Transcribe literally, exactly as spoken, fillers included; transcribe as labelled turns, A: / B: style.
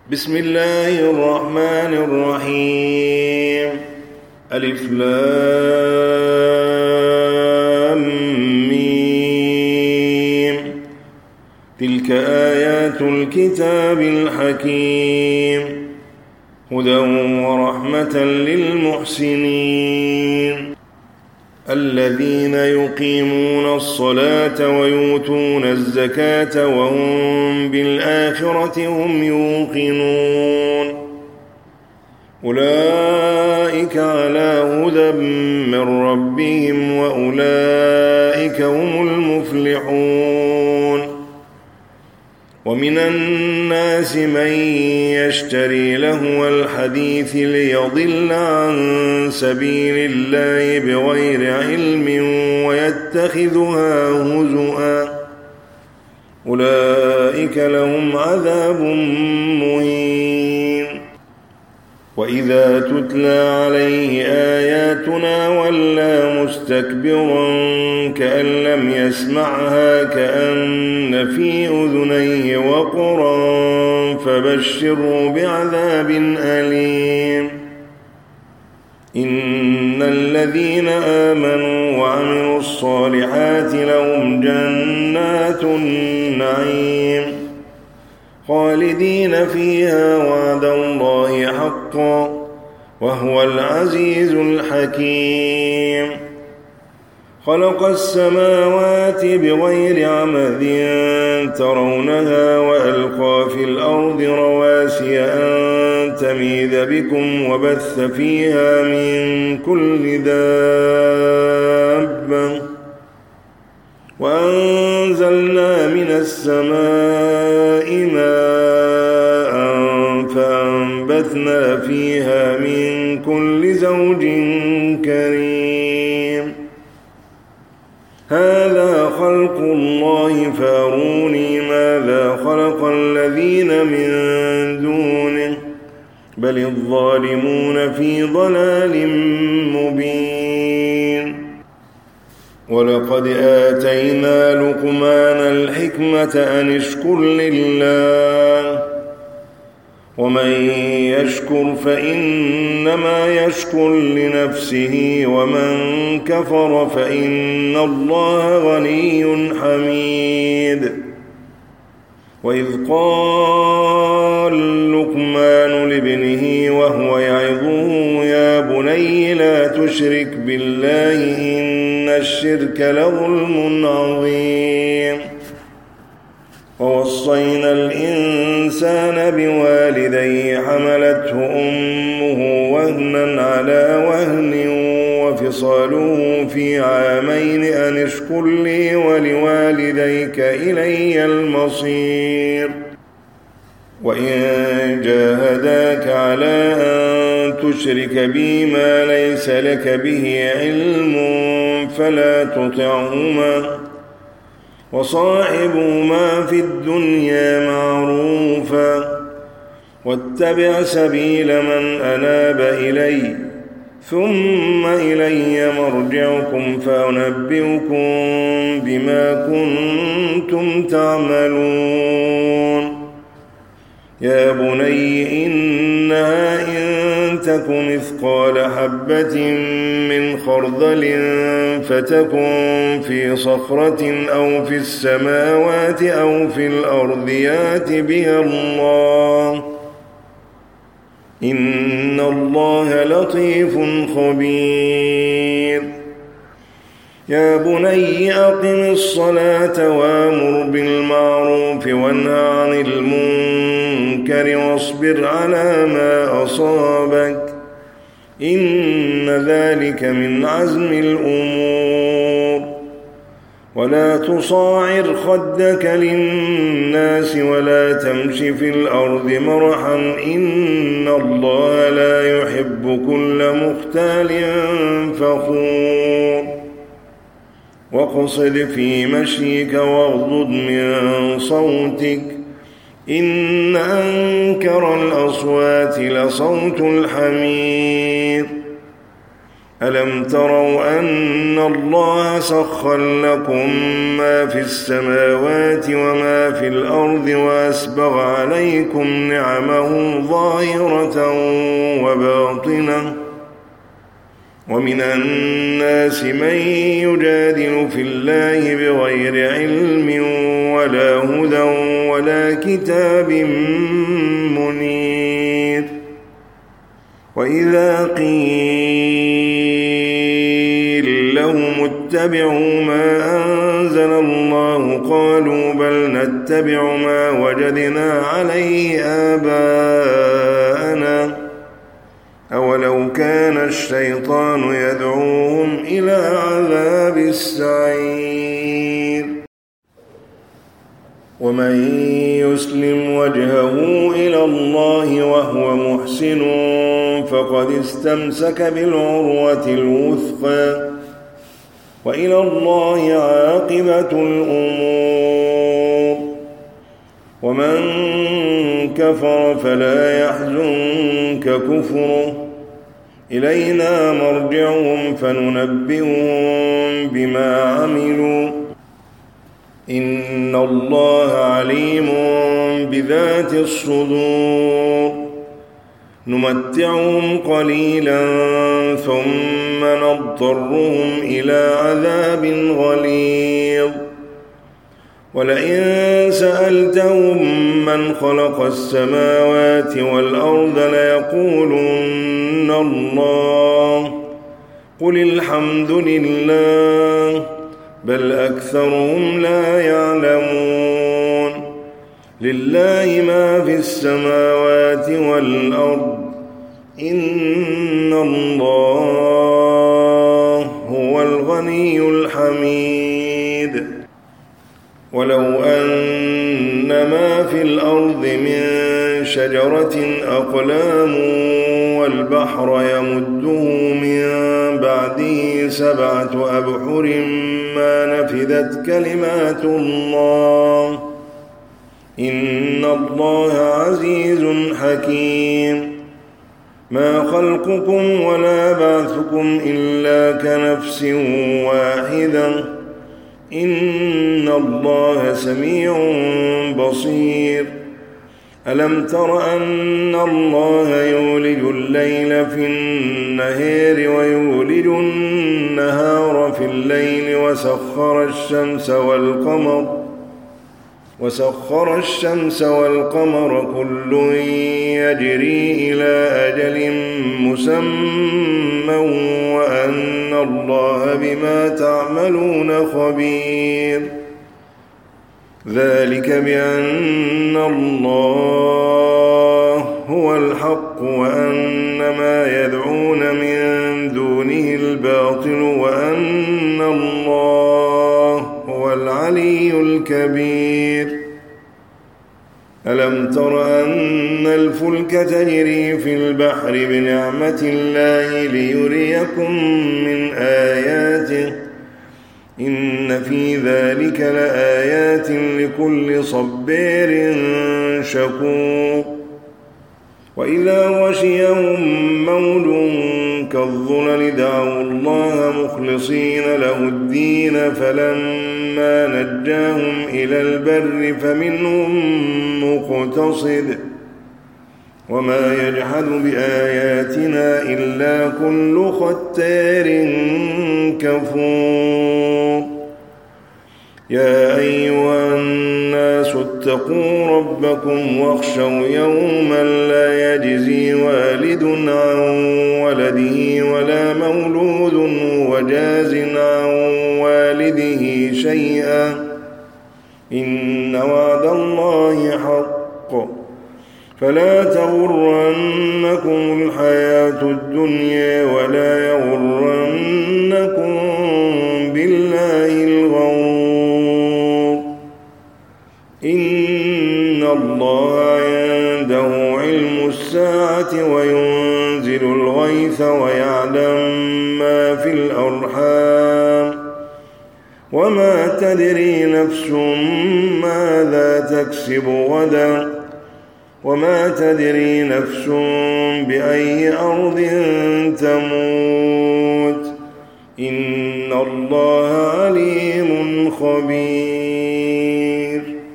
A: بسم الله الرحمن الرحيم. ألف لام ميم. تلك آيات الكتاب الحكيم هدى ورحمة للمحسنين الذين يقيمون الصلاة ويؤتون الزكاة وهم بالآخرة هم يوقنون أولئك على هدى من ربهم وأولئك هم المفلحون. ومن الناس من يشتري لهو الحديث ليضل عن سبيل الله بغير علم ويتخذها هزؤا أولئك لهم عذاب مهين. وإذا تتلى عليه آياتنا ولى مستكبرا كأن لم يسمعها كأن في أذنيه وقرا فبشره بعذاب أليم. إن الذين آمنوا وعملوا الصالحات لهم جنات النعيم خالدين فيها وعد الله حقا وهو العزيز الحكيم. خلق السماوات بغير عمد ترونها وألقى في الأرض رواسي أن تميد بكم وبث فيها من كل دابة وأنزلنا من السماء ماء فأنبتنا فيها من كل زوج كريم. هذا خلق الله فاروني ماذا خلق الذين من دونه بل الظالمون في ضلال مبين. ولقد آتينا لقمان الحكمة أن اشكر لله ومن يشكر فإنما يشكر لنفسه ومن كفر فإن الله غني حميد. وإذ قال لقمان لابنه وهو يعظه يا بني لا تشرك بالله إن الشرك لظلم عظيم. ووصينا الإنسان بوالديه حملته أمه وهنا على وهن وفصاله في عامين أن اشكر لي ولوالديك إلي المصير. وإن جاهداك على أن تشرك بي ما ليس لك به علم فلا تطعهما وصاحبهما في الدنيا معروفا واتبع سبيل من أناب إلي ثم إلي مرجعكم فأنبئكم بما كنتم تعملون. يا بني إنها إن تك مثقال حبة من خردل فتكن في صخرة أو في السماوات أو في الأرض يأت بها الله إن الله لطيف خبير. يا بني أقم الصلاة وأمر بالمعروف وانه عن المنكر واصبر على ما أصابك إن ذلك من عزم الأمور. ولا تصاعر خدك للناس ولا تمش في الأرض مرحا إن الله لا يحب كل مختال فخور. واقصد في مشيك واغضض من صوتك إن أنكر الأصوات لصوت الحمير. ألم تروا أن الله سخر لكم ما في السماوات وما في الأرض وأسبغ عليكم نعمه ظاهرة وباطنة ومن الناس من يجادل في الله بغير علم ولا هدى ولا كتاب منير وإذا قيل لهم اتبعوا ما أنزل الله قالوا بل نتبع ما وجدنا عليه آباءنا أولو كان الشيطان يدعوهم إلى عذاب السعير ومن يسلم وجهه إلى الله وهو محسن فقد استمسك بالعروة الوثقى وإلى الله عاقبة الأمور ومن كفر فلا يحزنك كفره إلينا مرجعهم فننبئهم بما عملوا إن الله عليم بذات الصدور نمتعهم قليلا ثم نضطرهم إلى عذاب غليظ ولئن سألتهم من خلق السماوات والأرض ليقولن الله قل الحمد لله بل أكثرهم لا يعلمون لله ما في السماوات والأرض إن الله هو الغني الحميد ولو أن ما في الأرض من شجرة أقلام والبحر يمده من بعده سبعة أبحر ما نفذت كلمات الله إن الله عزيز حكيم ما خلقكم ولا بعثكم إلا كنفس واحدة إن الله سميع بصير ألم تر أن الله يولج الليل في النهار ويولج النهار في الليل وسخر الشمس والقمر وسخر الشمس والقمر كل يجري إلى أجل مسمى وأن الله بما تعملون خبير ذلك بأن الله هو الحق وأن ما يدعون من دونه الباطل وأن الله هو العلي الكبير ألم تر أن الفلك تجري في البحر بنعمة الله ليريكم من آياته إن في ذلك لآيات لكل صبار شكور وإذا غشيهم موج كالظلل دعوا الله مخلصين له الدين فلما نجاهم إلى البر فمنهم مقتصد وما يجحد بآياتنا إلا كل ختار كفور يا أيها الناس اتقوا ربكم واخشوا يوما لا يجزي والد عن ولده ولا مولود وجاز عن والده شيئا إن وعد الله حق فلا تغرنكم الحياة الدنيا ولا يغرنكم بالله الغرور إن الله عنده علم الساعة وينزل الغيث ويعلم ما في الأرحام وما تدري نفس ماذا تكسب غدا وما تدري نفس بأي أرض تموت إن الله عليم خبير